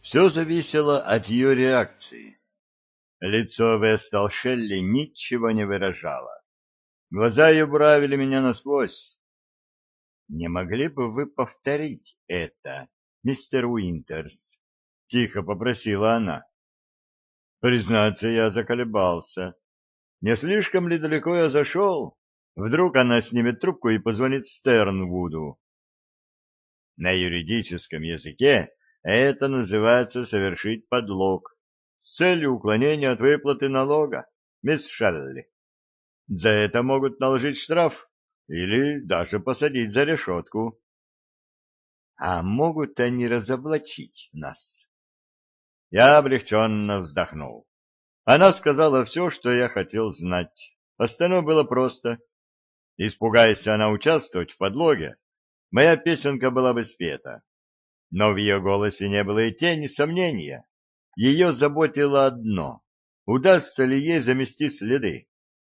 Все зависело от ее реакции. Лицо Вестал Шелли ничего не выражало. Глаза ее буравили меня насквозь. «Не могли бы вы повторить это, мистер Уинтерс?» — тихо попросила она. Признаться, я заколебался. Не слишком ли далеко я зашел? Вдруг она снимет трубку и позвонит Стернвуду. На юридическом языке это называется совершить подлог с целью уклонения от выплаты налога, мисс Шелли. За это могут наложить штраф или даже посадить за решетку. А могут они разоблачить нас? Я облегченно вздохнул. Она сказала все, что я хотел знать. Остальное было просто. Испугайся она участвовать в подлоге, моя песенка была бы спета. Но в ее голосе не было и тени сомнения. Ее заботило одно — удастся ли ей замести следы.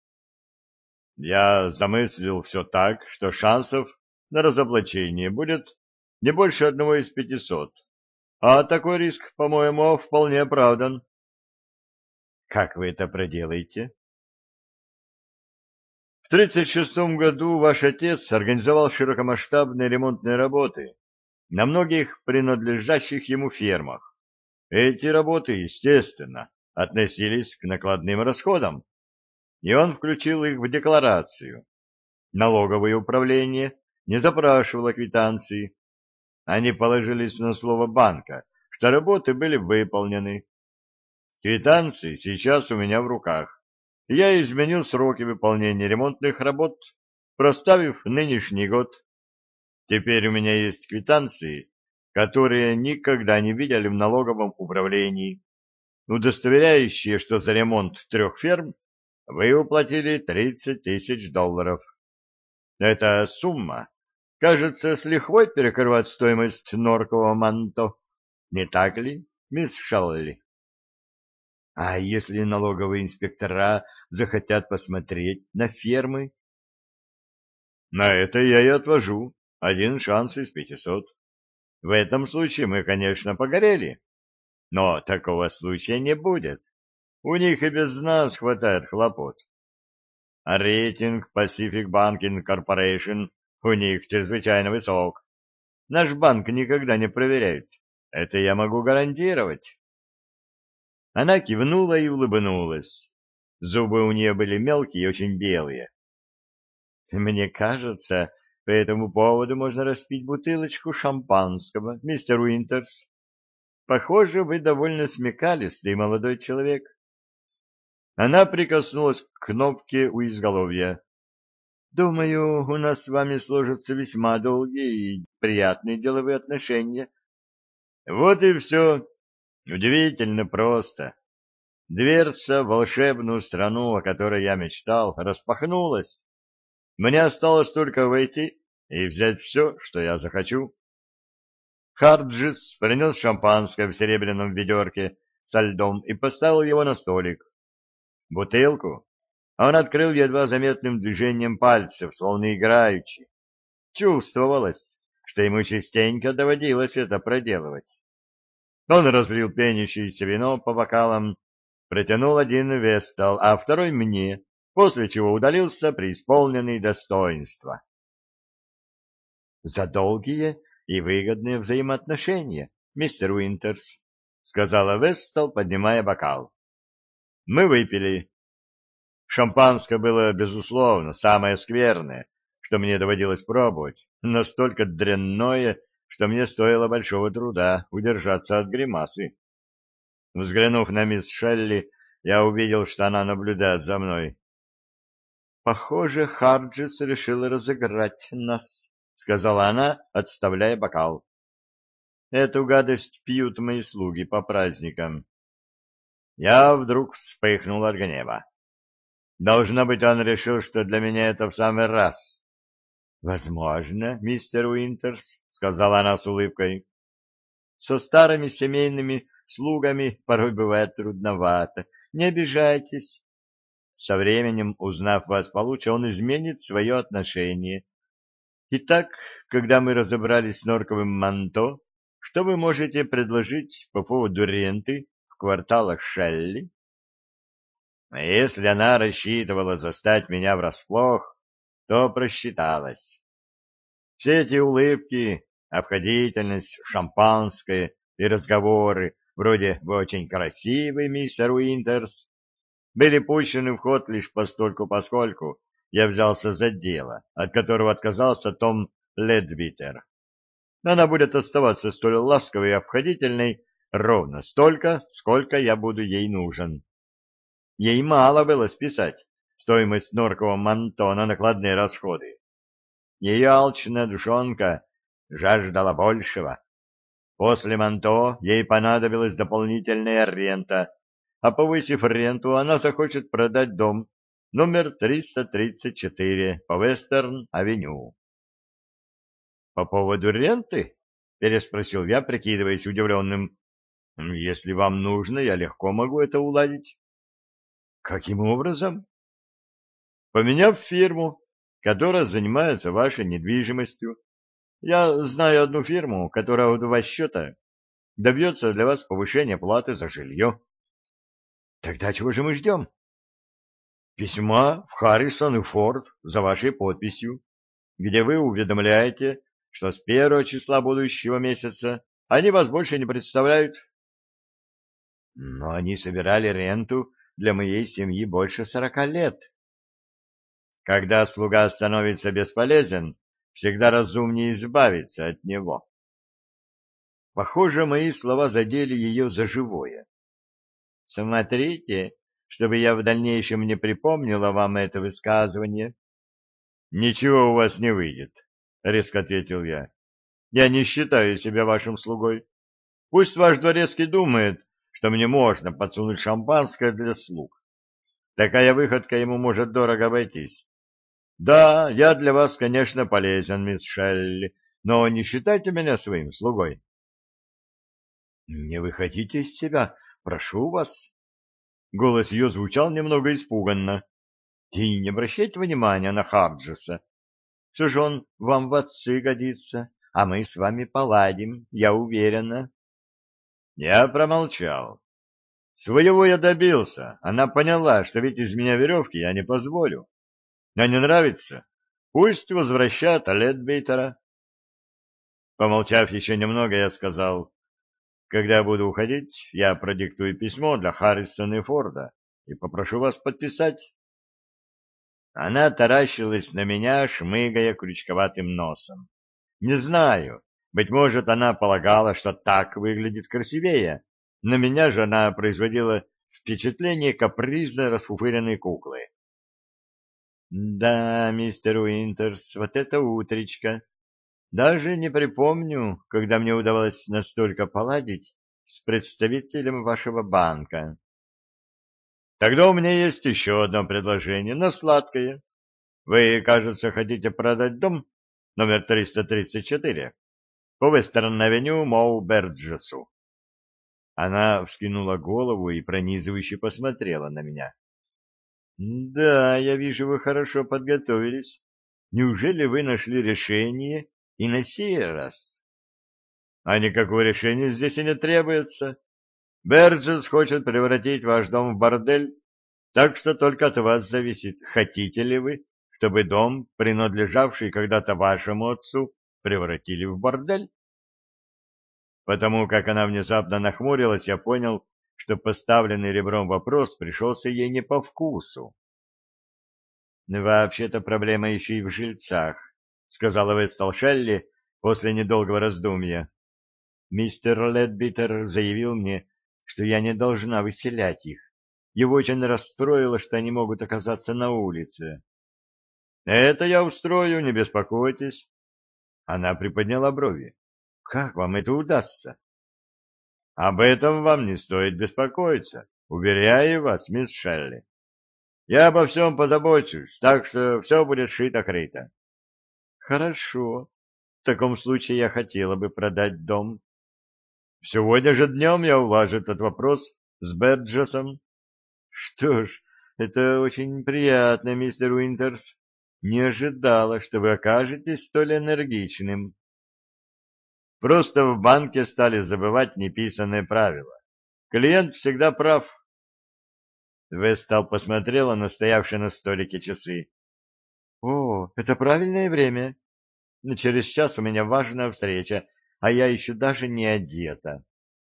Я замыслил все так, что шансов на разоблачение будет не больше 1 из 500. А такой риск, по-моему, вполне оправдан. Как вы это проделаете? В 1936 году ваш отец организовал широкомасштабные ремонтные работы на многих принадлежащих ему фермах. Эти работы, естественно, относились к накладным расходам, и он включил их в декларацию. Налоговое управление не запрашивало квитанции. Они положились на слово банка, что работы были выполнены. Квитанции сейчас у меня в руках. Я изменил сроки выполнения ремонтных работ, проставив нынешний год. Теперь у меня есть квитанции, которые никогда не видели в налоговом управлении, удостоверяющие, что за ремонт 3 ферм вы уплатили $30 000. Эта сумма, кажется, с лихвой перекрывает стоимость норкового манто. Не так ли, мисс Шалли? А если налоговые инспектора захотят посмотреть на фермы? На это я и отвожу 1 шанс из 500. В этом случае мы, конечно, погорели, но такого случая не будет. У них и без нас хватает хлопот. А рейтинг Pacific Banking Corporation у них чрезвычайно высок. Наш банк никогда не проверяют. Это я могу гарантировать. Она кивнула и улыбнулась. Зубы у нее были мелкие и очень белые. Мне кажется, по этому поводу можно распить бутылочку шампанского, мистер Уинтерс. Похоже, вы довольно смекалистый молодой человек. Она прикоснулась к кнопке у изголовья. Думаю, у нас с вами сложатся весьма долгие и приятные деловые отношения. Вот и все. Удивительно просто. Дверца в волшебную страну, о которой я мечтал, распахнулась. Мне осталось только войти и взять все, что я захочу. Харджис принес шампанское в серебряном ведерке со льдом и поставил его на столик. Бутылку он открыл едва заметным движением пальцев, словно играючи. Чувствовалось, что ему частенько доводилось это проделывать. Он разлил пенящееся вино по бокалам, протянул один Вестал, а второй мне, после чего удалился преисполненный достоинства. «За долгие и выгодные взаимоотношения, мистер Уинтерс», — сказала Вестал, поднимая бокал. Мы выпили. Шампанское было, безусловно, самое скверное, что мне доводилось пробовать, настолько дрянное, что мне стоило большого труда удержаться от гримасы. Взглянув на мисс Шелли, я увидел, что она наблюдает за мной. «Похоже, Харджис решил разыграть нас», — сказала она, отставляя бокал. «Эту гадость пьют мои слуги по праздникам». Я вдруг вспыхнул от гнева. Должно быть, он решил, что для меня это в самый раз. «Возможно, мистер Уинтерс», — сказала она с улыбкой. «Со старыми семейными слугами порой бывает трудновато. Не обижайтесь. Со временем, узнав вас получше, он изменит свое отношение. Итак, когда мы разобрались с норковым манто, что вы можете предложить по поводу ренты в кварталах Шелли? Если она рассчитывала застать меня врасплох, то просчиталась. Все эти улыбки, обходительность, шампанское и разговоры вроде «Вы очень красивый, мистер Уинтерс» были пущены в ход лишь постольку-поскольку я взялся за дело, от которого отказался Том Ледвитер. Она будет оставаться столь ласковой и обходительной ровно столько, сколько я буду ей нужен. Ей мало было списать стоимость норкового манто на накладные расходы. Ее алчная душонка жаждала большего. После манто ей понадобилась дополнительная рента, а повысив ренту, она захочет продать дом номер 334 по Вестерн-авеню. — По поводу ренты? — переспросил я, прикидываясь удивленным. — Если вам нужно, я легко могу это уладить. — Каким образом? — Поменяв фирму, которая занимается вашей недвижимостью. Я знаю одну фирму, которая в 2 счета добьется для вас повышения платы за жилье. — Тогда чего же мы ждем? — Письма в Харрисон и Форд за вашей подписью, где вы уведомляете, что с 1 числа будущего месяца они вас больше не представляют. Но они собирали ренту для моей семьи больше 40 лет. Когда слуга становится бесполезен, всегда разумнее избавиться от него. Похоже, мои слова задели ее за живое. Смотрите, чтобы я в дальнейшем не припомнила вам это высказывание. — Ничего у вас не выйдет, — резко ответил я. — Я не считаю себя вашим слугой. Пусть ваш дворецкий думает, что мне можно подсунуть шампанское для слуг. Такая выходка ему может дорого обойтись. Да, я для вас, конечно, полезен, мисс Шелли, но не считайте меня своим слугой. — Не выходите из себя, прошу вас. Голос ее звучал немного испуганно. — И не обращайте внимания на Харджеса. Все же он вам в отцы годится, а мы с вами поладим, я уверена. Я промолчал. Своего я добился. Она поняла, что ведь из меня веревки я не позволю. А не нравится? Пусть возвращат Ледбейтера. Помолчав еще немного, я сказал: когда буду уходить, я продиктую письмо для Харрисона и Форда и попрошу вас подписать. Она таращилась на меня, шмыгая крючковатым носом. Не знаю, быть может, она полагала, что так выглядит красивее. На меня же она производила впечатление капризно расфуфыренной куклы. Да, мистер Уинтерс, вот это утречка. Даже не припомню, когда мне удавалось настолько поладить с представителем вашего банка. Тогда у меня есть еще одно предложение, но сладкое. Вы, кажется, хотите продать дом номер 334 по Вестерн-авеню Моу-Берджесу. Она вскинула голову и пронизывающе посмотрела на меня. — Да, я вижу, вы хорошо подготовились. Неужели вы нашли решение и на сей раз? — А никакого решения здесь и не требуется. Берджес хочет превратить ваш дом в бордель, так что только от вас зависит, хотите ли вы, чтобы дом, принадлежавший когда-то вашему отцу, превратили в бордель. Потому как она внезапно нахмурилась, я понял, что поставленный ребром вопрос пришелся ей не по вкусу. «Вообще-то проблема еще и в жильцах», — сказала Вестал Шелли после недолгого раздумья. «Мистер Ледбитер заявил мне, что я не должна выселять их. Его очень расстроило, что они могут оказаться на улице». «Это я устрою, не беспокойтесь». Она приподняла брови. «Как вам это удастся?» «Об этом вам не стоит беспокоиться, уверяю вас, мисс Шелли. Я обо всем позабочусь, так что все будет шито-крыто». «Хорошо. В таком случае я хотела бы продать дом». «Сегодня же днем я улажу этот вопрос с Берджесом». «Что ж, это очень приятно, мистер Уинтерс. Не ожидала, что вы окажетесь столь энергичным». Просто в банке стали забывать неписанные правила. Клиент всегда прав. Вестал посмотрела на стоявшие на столике часы. О, это правильное время. Но через час у меня важная встреча, а я еще даже не одета.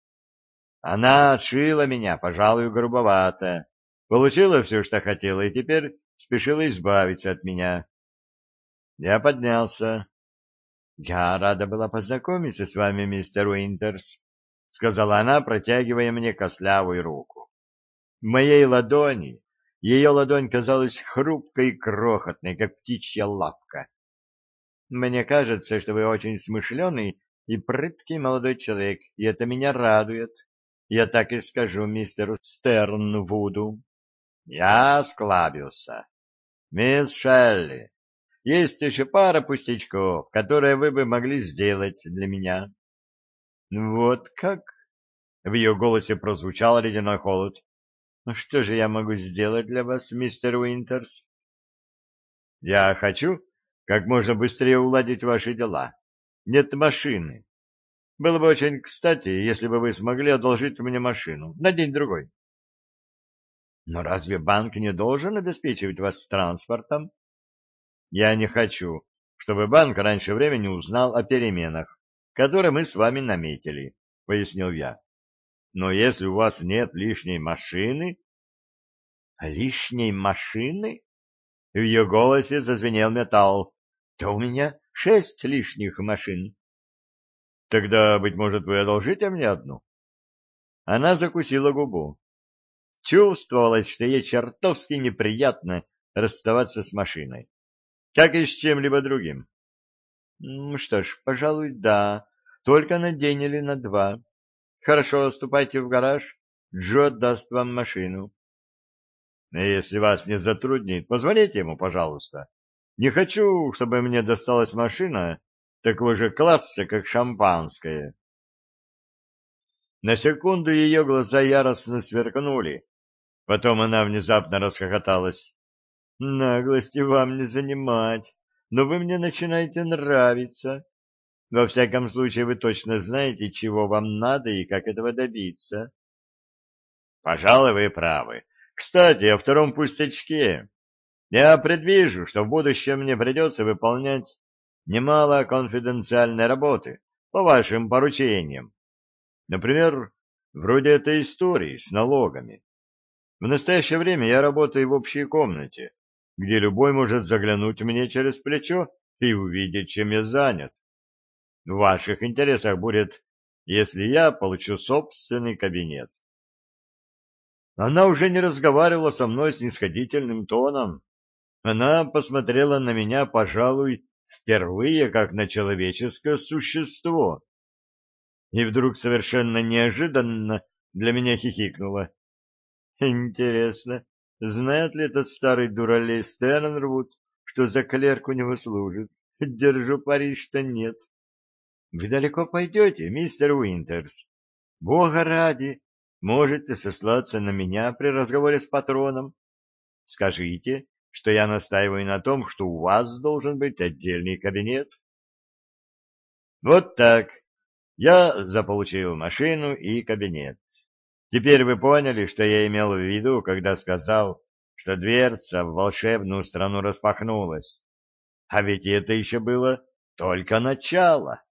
Она отшила меня, пожалуй, грубовато. Получила все, что хотела, и теперь спешила избавиться от меня. Я поднялся. «Я рада была познакомиться с вами, мистер Уинтерс», — сказала она, протягивая мне костлявую руку. В моей ладони ее ладонь казалась хрупкой и крохотной, как птичья лапка. «Мне кажется, что вы очень смышленый и прыткий молодой человек, и это меня радует. Я так и скажу мистеру Стернвуду». Я осклабился. «Мисс Шелли, есть еще пара пустячков, которые вы бы могли сделать для меня». «Вот как?» — в ее голосе прозвучал ледяной холод. «Ну что же я могу сделать для вас, мистер Уинтерс?» «Я хочу как можно быстрее уладить ваши дела. Нет машины. Было бы очень кстати, если бы вы смогли одолжить мне машину на день-другой». «Но разве банк не должен обеспечивать вас транспортом?» «Я не хочу, чтобы банк раньше времени узнал о переменах, которые мы с вами наметили», — пояснил я. «Но если у вас нет лишней машины...» «Лишней машины?» В ее голосе зазвенел металл. «То у меня 6 лишних машин». «Тогда, быть может, вы одолжите мне одну?» Она закусила губу. Чувствовалось, что ей чертовски неприятно расставаться с машиной, как и с чем-либо другим. Что ж, пожалуй, да. Только на день или на два. Хорошо, ступайте в гараж. Джо даст вам машину. Если вас не затруднит, позвоните ему, пожалуйста. Не хочу, чтобы мне досталась машина такого же класса, как шампанское. На секунду ее глаза яростно сверкнули. Потом она внезапно расхохоталась. Наглости вам не занимать, но вы мне начинаете нравиться. Во всяком случае, вы точно знаете, чего вам надо и как этого добиться. Пожалуй, вы правы. Кстати, о втором пустячке. Я предвижу, что в будущем мне придется выполнять немало конфиденциальной работы по вашим поручениям. Например, вроде этой истории с налогами. В настоящее время я работаю в общей комнате, где любой может заглянуть мне через плечо и увидеть, чем я занят. В ваших интересах будет, если я получу собственный кабинет. Она уже не разговаривала со мной снисходительным тоном. Она посмотрела на меня, пожалуй, впервые как на человеческое существо. И вдруг совершенно неожиданно для меня хихикнула. Интересно, знает ли этот старый дуралей Стернвуд, что за клерк у него служит? Держу пари, что нет. Вы далеко пойдете, мистер Уинтерс? Бога ради, можете сослаться на меня при разговоре с патроном. Скажите, что я настаиваю на том, что у вас должен быть отдельный кабинет. Вот так. Я заполучил машину и кабинет. Теперь вы поняли, что я имел в виду, когда сказал, что дверца в волшебную страну распахнулась. А ведь это еще было только начало.